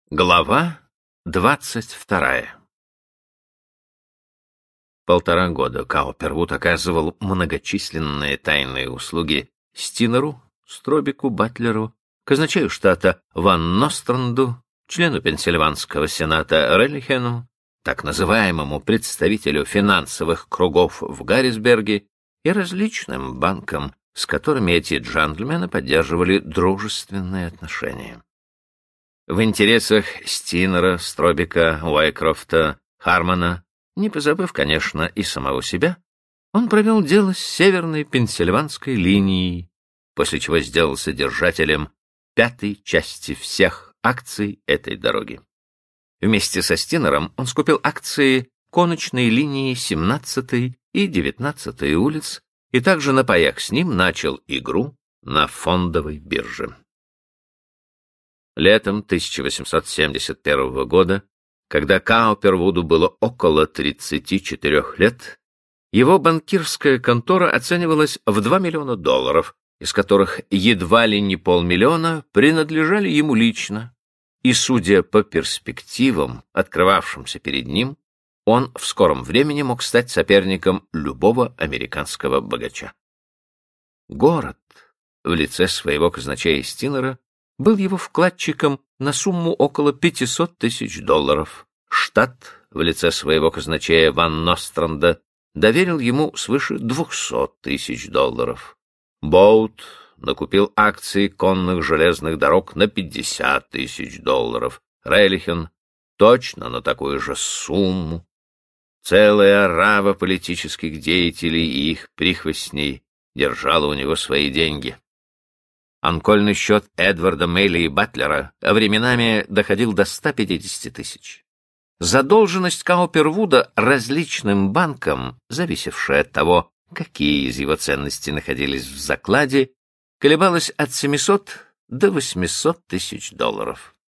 Глава 22. Полтора года Каупервуд оказывал многочисленные тайные услуги Стинеру, Стробику, Батлеру, казначею штата Ван Ностранду, члену Пенсильванского сената Реллихену, так называемому представителю финансовых кругов в Гаррисберге и различным банкам, с которыми эти джентльмены поддерживали дружественные отношения. В интересах Стинера, Стробика, Уайкрофта, Хармона, не позабыв, конечно, и самого себя, он провел дело с северной пенсильванской линией, после чего сделался держателем 5-й части всех акций этой дороги. Вместе со Стинером он скупил акции конечной линии 17-й и 19-й улиц и также на паях с ним начал игру на фондовой бирже. Летом 1871 года, когда Каупервуду было около 34 лет, его банкирская контора оценивалась в $2 миллиона, из которых едва ли не $500 000 принадлежали ему лично, и, судя по перспективам, открывавшимся перед ним, он в скором времени мог стать соперником любого американского богача. Город в лице своего казначея Стинера был его вкладчиком на сумму около $500 000. Штат в лице своего казначея Ван Ностранда доверил ему свыше $200 000. Боут накупил акции конных железных дорог на $50 000. Реллихен точно на такую же сумму. Целая орава политических деятелей и их прихвостней держала у него свои деньги. Анкольный счет Эдварда Мейли и Батлера временами доходил до 150 000. Задолженность Каупервуда различным банкам, зависевшая от того, какие из его ценностей находились в закладе, колебалась от 700 до $800 000.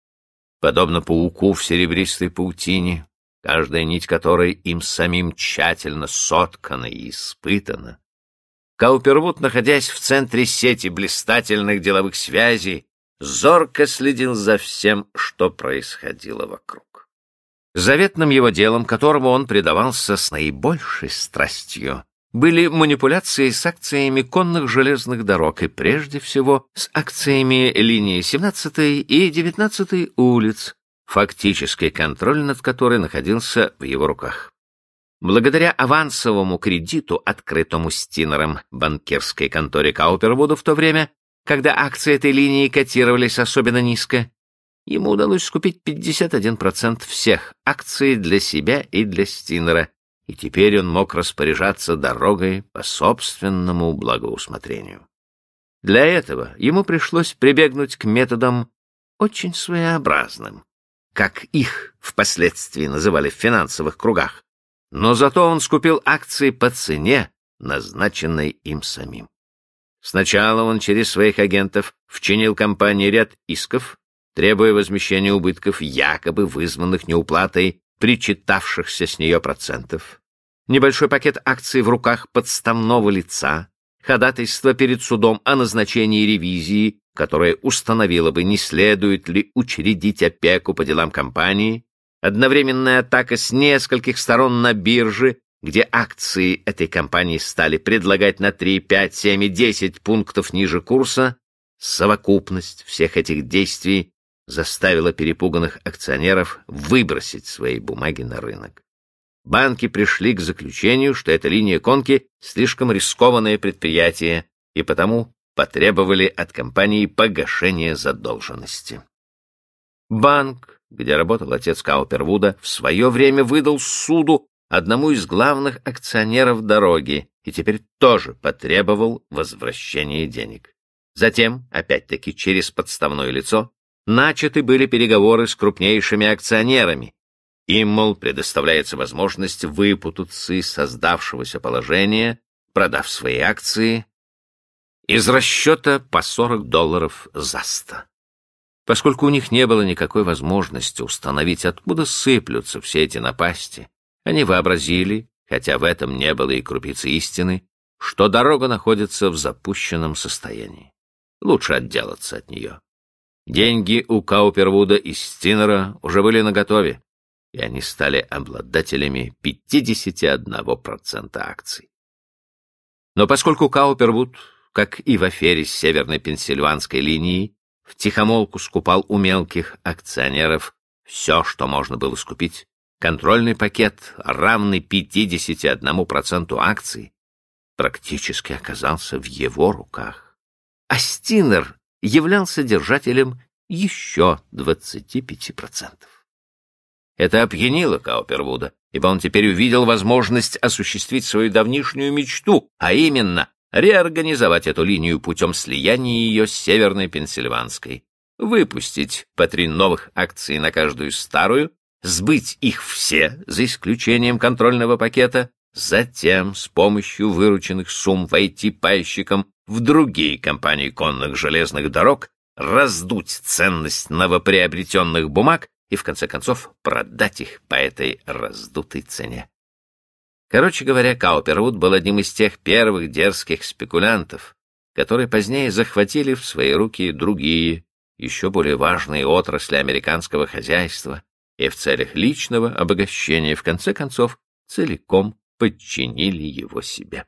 Подобно пауку в серебристой паутине, каждая нить которой им самим тщательно соткана и испытана, Каупервуд, находясь в центре сети блистательных деловых связей, зорко следил за всем, что происходило вокруг. Заветным его делом, которому он предавался с наибольшей страстью, были манипуляции с акциями конных железных дорог и, прежде всего, с акциями линии 17-й и 19-й улиц, фактический контроль над которой находился в его руках. Благодаря авансовому кредиту, открытому Стинером банкирской конторе Каупервуда в то время, когда акции этой линии котировались особенно низко, ему удалось скупить 51% всех акций для себя и для Стинера, и теперь он мог распоряжаться дорогой по собственному благоусмотрению. Для этого ему пришлось прибегнуть к методам очень своеобразным, как их впоследствии называли в финансовых кругах, но зато он скупил акции по цене, назначенной им самим. Сначала он через своих агентов вчинил компании ряд исков, требуя возмещения убытков, якобы вызванных неуплатой причитавшихся с нее процентов, небольшой пакет акций в руках подставного лица, ходатайство перед судом о назначении ревизии, которая установила бы, не следует ли учредить опеку по делам компании, одновременная атака с нескольких сторон на бирже, где акции этой компании стали предлагать на 3, 5, 7 и 10 пунктов ниже курса, совокупность всех этих действий заставила перепуганных акционеров выбросить свои бумаги на рынок. Банки пришли к заключению, что эта линия конки слишком рискованное предприятие, и потому потребовали от компании погашения задолженности. Банк, где работал отец Каупервуда, в свое время выдал суду одному из главных акционеров дороги и теперь тоже потребовал возвращения денег. Затем, опять-таки через подставное лицо, начаты были переговоры с крупнейшими акционерами. Им, мол, предоставляется возможность выпутаться из создавшегося положения, продав свои акции из расчета по $40 за 100. Поскольку у них не было никакой возможности установить, откуда сыплются все эти напасти, они вообразили, хотя в этом не было и крупицы истины, что дорога находится в запущенном состоянии. Лучше отделаться от нее. Деньги у Каупервуда и Стинера уже были наготове, и они стали обладателями 51% акций. Но поскольку Каупервуд, как и в афере с Северной Пенсильванской линией, втихомолку скупал у мелких акционеров все, что можно было скупить, контрольный пакет, равный 51% акций, практически оказался в его руках. А Стинер являлся держателем еще 25%. Это опьянило Каупервуда, ибо он теперь увидел возможность осуществить свою давнишнюю мечту, а именно реорганизовать эту линию путем слияния ее с Северной Пенсильванской, выпустить по 3 новых акции на каждую старую, сбыть их все, за исключением контрольного пакета, затем с помощью вырученных сумм войти пайщикам в другие компании конных железных дорог, раздуть ценность новоприобретенных бумаг и, в конце концов, продать их по этой раздутой цене. Короче говоря, Каупервуд был одним из тех первых дерзких спекулянтов, которые позднее захватили в свои руки другие, еще более важные отрасли американского хозяйства и в целях личного обогащения, в конце концов, целиком подчинили его себе.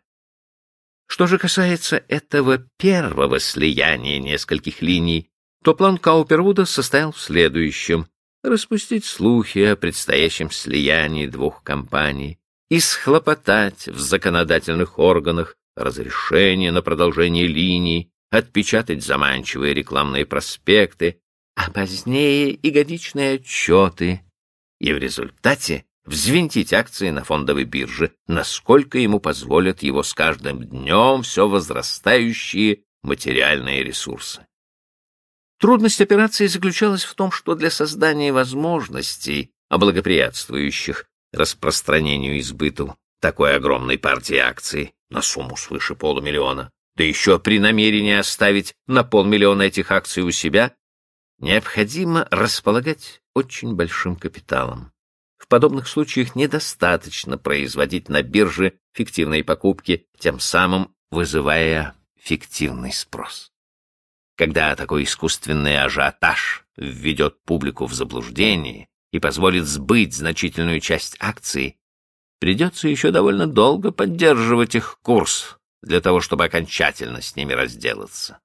Что же касается этого первого слияния нескольких линий, то план Каупервуда состоял в следующем: распустить слухи о предстоящем слиянии 2 компаний и схлопотать в законодательных органах разрешение на продолжение линий, отпечатать заманчивые рекламные проспекты, а позднее и годичные отчеты, и в результате взвинтить акции на фондовой бирже, насколько ему позволят его с каждым днем все возрастающие материальные ресурсы. Трудность операции заключалась в том, что для создания возможностей, благоприятствующих распространению и сбыту такой огромной партии акций на сумму свыше $500 000, да еще при намерении оставить на $500 000 этих акций у себя, необходимо располагать очень большим капиталом. В подобных случаях недостаточно производить на бирже фиктивные покупки, тем самым вызывая фиктивный спрос. Когда такой искусственный ажиотаж введет публику в заблуждение и позволит сбыть значительную часть акций, придется еще довольно долго поддерживать их курс для того, чтобы окончательно с ними разделаться.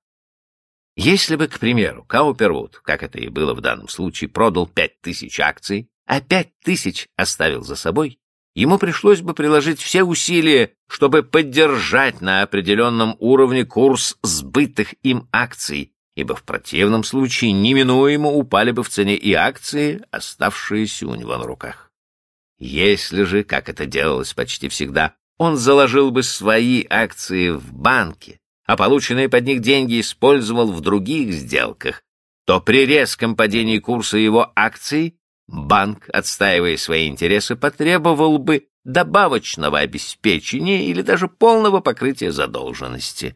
Если бы, к примеру, Каупервуд, как это и было в данном случае, продал 5000 акций, а 5000 оставил за собой, ему пришлось бы приложить все усилия, чтобы поддержать на определенном уровне курс сбытых им акций, ибо в противном случае неминуемо упали бы в цене и акции, оставшиеся у него на руках. Если же, как это делалось почти всегда, он заложил бы свои акции в банке, а полученные под них деньги использовал в других сделках, то при резком падении курса его акций банк, отстаивая свои интересы, потребовал бы добавочного обеспечения или даже полного покрытия задолженности.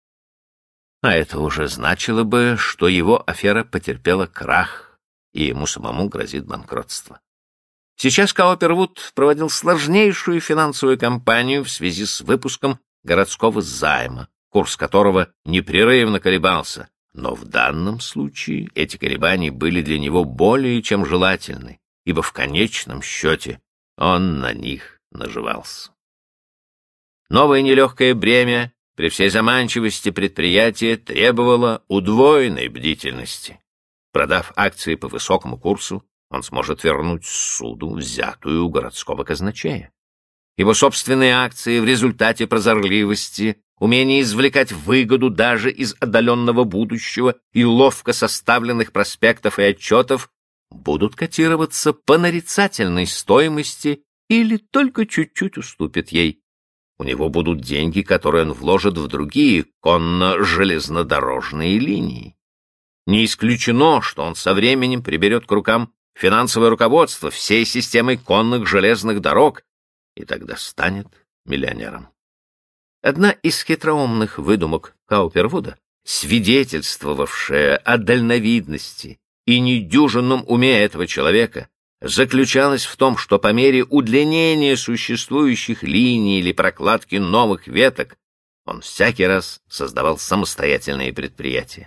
А это уже значило бы, что его афера потерпела крах, и ему самому грозит банкротство. Сейчас Каупервуд проводил сложнейшую финансовую кампанию в связи с выпуском городского займа, курс которого непрерывно колебался, но в данном случае эти колебания были для него более чем желательны, ибо в конечном счете он на них наживался. Новое нелегкое бремя при всей заманчивости предприятия требовало удвоенной бдительности. Продав акции по высокому курсу, он сможет вернуть суду взятую у городского казначея. Его собственные акции в результате прозорливости, умение извлекать выгоду даже из отдаленного будущего и ловко составленных проспектов и отчетов будут котироваться по нарицательной стоимости или только чуть-чуть уступят ей. У него будут деньги, которые он вложит в другие конно-железнодорожные линии. Не исключено, что он со временем приберет к рукам финансовое руководство всей системой конных железных дорог и тогда станет миллионером. Одна из хитроумных выдумок Каупервуда, свидетельствовавшая о дальновидности и недюжинном уме этого человека, заключалась в том, что по мере удлинения существующих линий или прокладки новых веток он всякий раз создавал самостоятельные предприятия.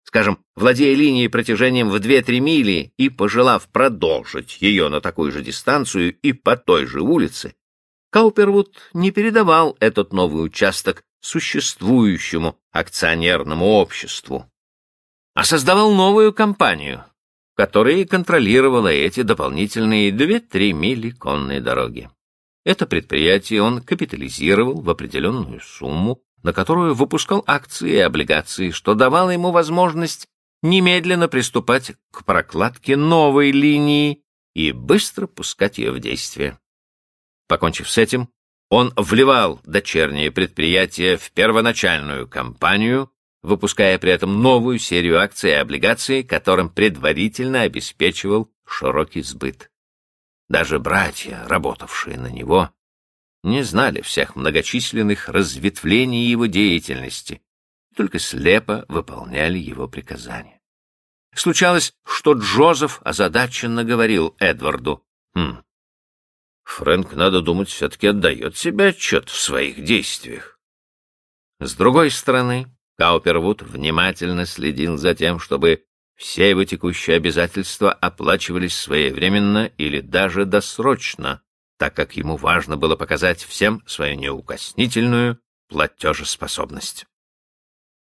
скажем, владея линией протяжением в 2-3 мили и пожелав продолжить ее на такую же дистанцию и по той же улице, Каупервуд не передавал этот новый участок существующему акционерному обществу, а создавал новую компанию, которая контролировала эти дополнительные 2-3 мили конной дороги. Это предприятие он капитализировал в определенную сумму, на которую выпускал акции и облигации, что давало ему возможность немедленно приступать к прокладке новой линии и быстро пускать ее в действие. Покончив с этим, он вливал дочерние предприятия в первоначальную компанию, выпуская при этом новую серию акций и облигаций, которым предварительно обеспечивал широкий сбыт. Даже братья, работавшие на него, не знали всех многочисленных разветвлений его деятельности, только слепо выполняли его приказания. Случалось, что Джозеф озадаченно говорил Эдварду: «Фрэнк, надо думать, все-таки отдает себе отчет в своих действиях». С другой стороны, Каупервуд внимательно следил за тем, чтобы все его текущие обязательства оплачивались своевременно или даже досрочно, так как ему важно было показать всем свою неукоснительную платежеспособность.